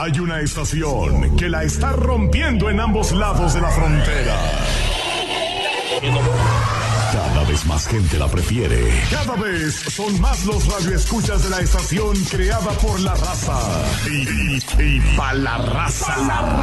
Hay una estación que la está rompiendo en ambos lados de la frontera. Cada vez más gente la prefiere. Cada vez son más los radioescuchas de la estación creada por la raza. Y pa' la raza.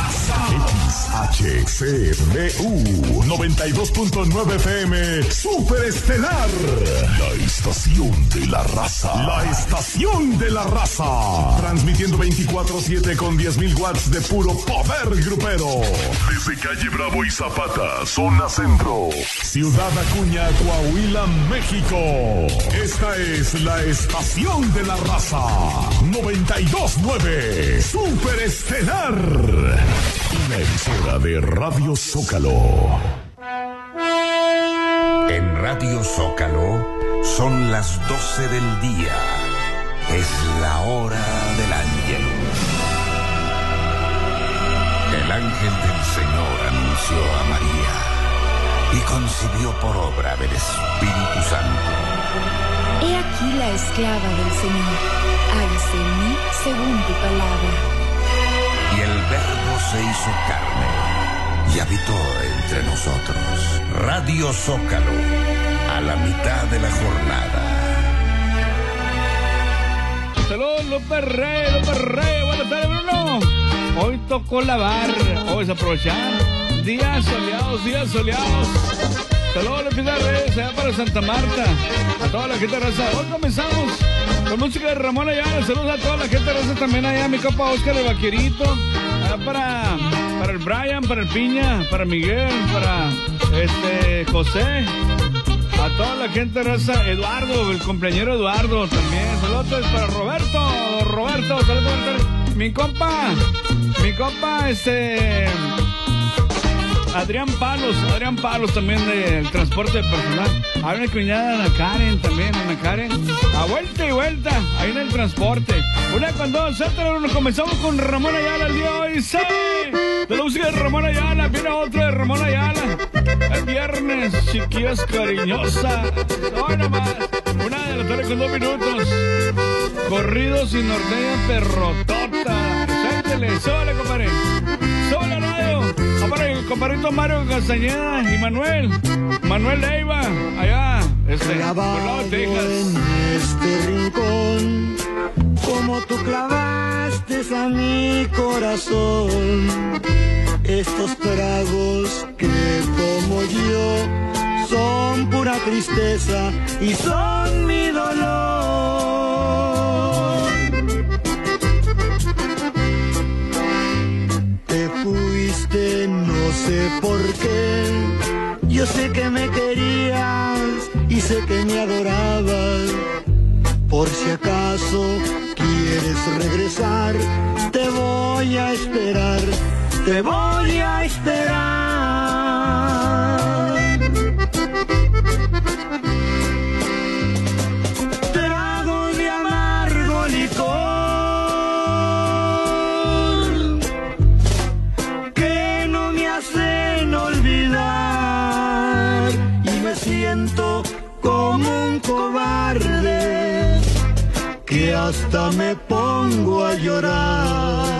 XHCBU 92.9 FM Super Estelar. La estación de la raza. La estación de la raza. Transmitiendo 24/7 con 10,000 watts de puro poder grupero. Desde calle Bravo y Zapata, zona centro. Ciudad Acuña, Coahuila, México. Esta es la estación de la raza. 92.9 Super Estelar. Una emisora de Radio Zócalo. En Radio Zócalo son las 12 del día. Es la hora del ángelus. El ángel del Señor anunció a María y concibió por obra del Espíritu Santo. He aquí la esclava del Señor, hágase en mí según tu palabra. Y el Verbo se hizo carne y habitó entre nosotros. Radio Zócalo, a la mitad de la jornada. Saludos, López Rey, buenas tardes, Bruno. Hoy tocó lavar, hoy es aprovechar. Días soleados. Saludos, López Reyes, allá para Santa Marta. A toda la gente de raza. Hoy comenzamos con música de Ramón Ayala. Saludos a toda la gente de raza también allá. Mi compa Oscar el Vaquerito. Allá para el Brian, para el Piña, para Miguel, para José. A toda la gente de raza. Eduardo, el compañero Eduardo también. Saludos para Roberto, saludos. Mi compa, Adrián Palos también del transporte personal. Hay una cuñada, Ana Karen también, a vuelta y vuelta, ahí en el transporte. Una con dos, nos comenzamos con Ramón Ayala el día de hoy. ¡Sí! De la música de Ramón Ayala, viene otro de Ramón Ayala. El viernes, chiquillas cariñosa. No, nomás. Una de la tarde con 2 minutos. Corridos y norteña perrotota. Sáquele, súbale, compadre. Súbale, radio. Para el compadrito Mario Castañeda y Manuel Leiva, allá, clavado por Texas. En este rincón, como tú clavaste a mi corazón, estos tragos que como yo son pura tristeza y son mi dolor. Te fuiste, no sé por qué. Yo sé que me querías y sé que me adorabas. Por si acaso quieres regresar, te voy a esperar, te voy a esperar. Trago de amargo licor que no me hacen olvidar y me siento como un cobarde que hasta me pongo a llorar.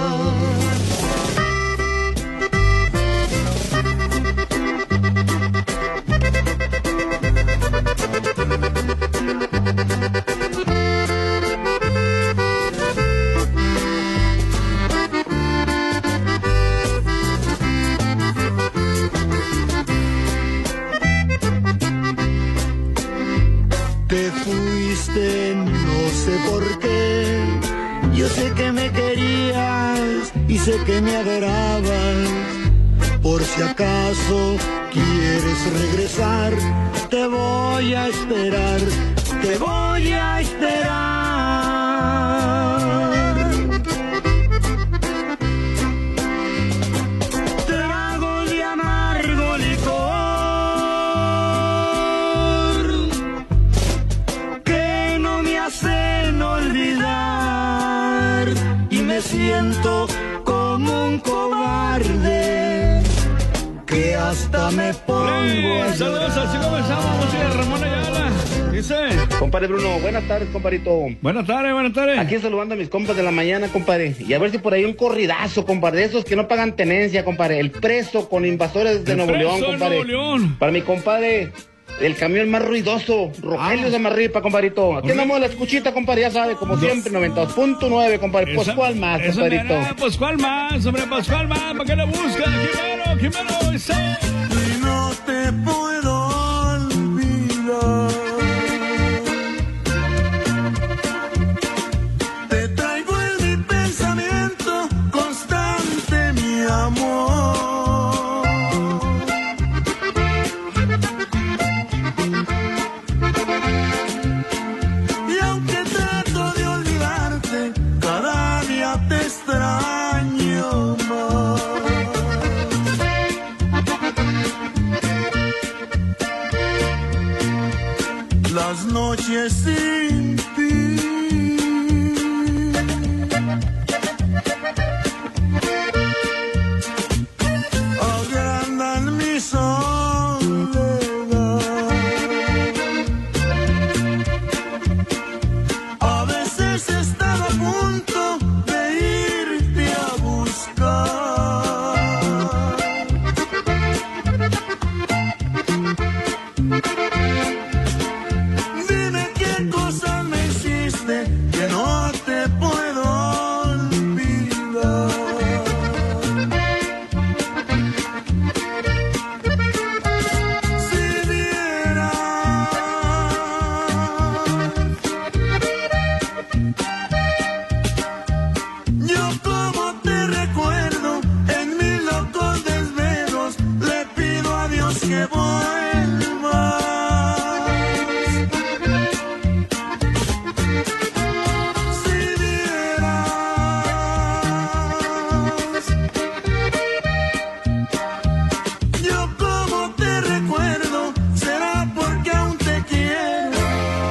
Te fuiste, no sé por qué. Yo sé que me querías y sé que me adorabas. Por si acaso quieres regresar, te voy a esperar, te voy a esperar. Trago de amargo licor que no me hacen olvidar y me siento como un cobarde que hasta me pongo a Saludos, así comenzamos, música de Ramón Ayala. Y Dice. Compadre Bruno, buenas tardes, compadrito. Buenas tardes. Aquí saludando a mis compas de la mañana, compadre. Y a ver si por ahí un corridazo, compadre. De esos que no pagan tenencia, compadre. El preso con invasores de Nuevo León, compadre. Para mi compadre, el camión más ruidoso, Rogelio de Marripa, compadrito. Aquí andamos a la escuchita, compadre, ya sabe, como siempre, 92.9, compadre. Pues cuál más, compadrito. Pues cuál más, hombre, pues cuál más. ¿Para qué lo buscan? Químelo, ese. Y no te puedo olvidar. Te traigo en mi pensamiento constante, mi amor. Y aunque trato de olvidarte, cada día te extraño más. Las noches sin ti agrandan mi soledad. A veces he estado a punto de irte a buscar. Dime qué cosas me hiciste que no te puedo olvidar. Si vieras yo como te recuerdo en mis locos desvelos, le pido a Dios que vuelvas. Yo como te recuerdo, será porque aún te quiero.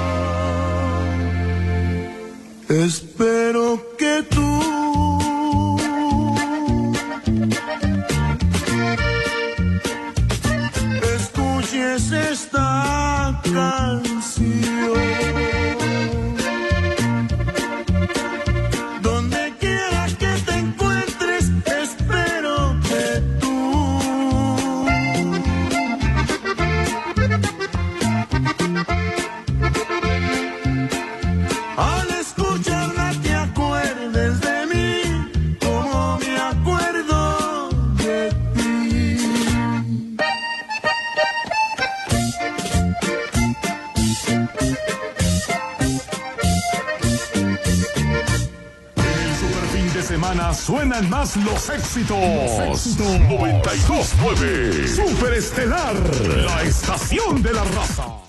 Espero que tú escuches esta canción. Donde quiera que te encuentres, espero que tú al escucharla te acuerdes de mí como me acuerdo de ti. El superfin de semana suenan más los éxitos. 92.9 Superestelar, la estación de la raza.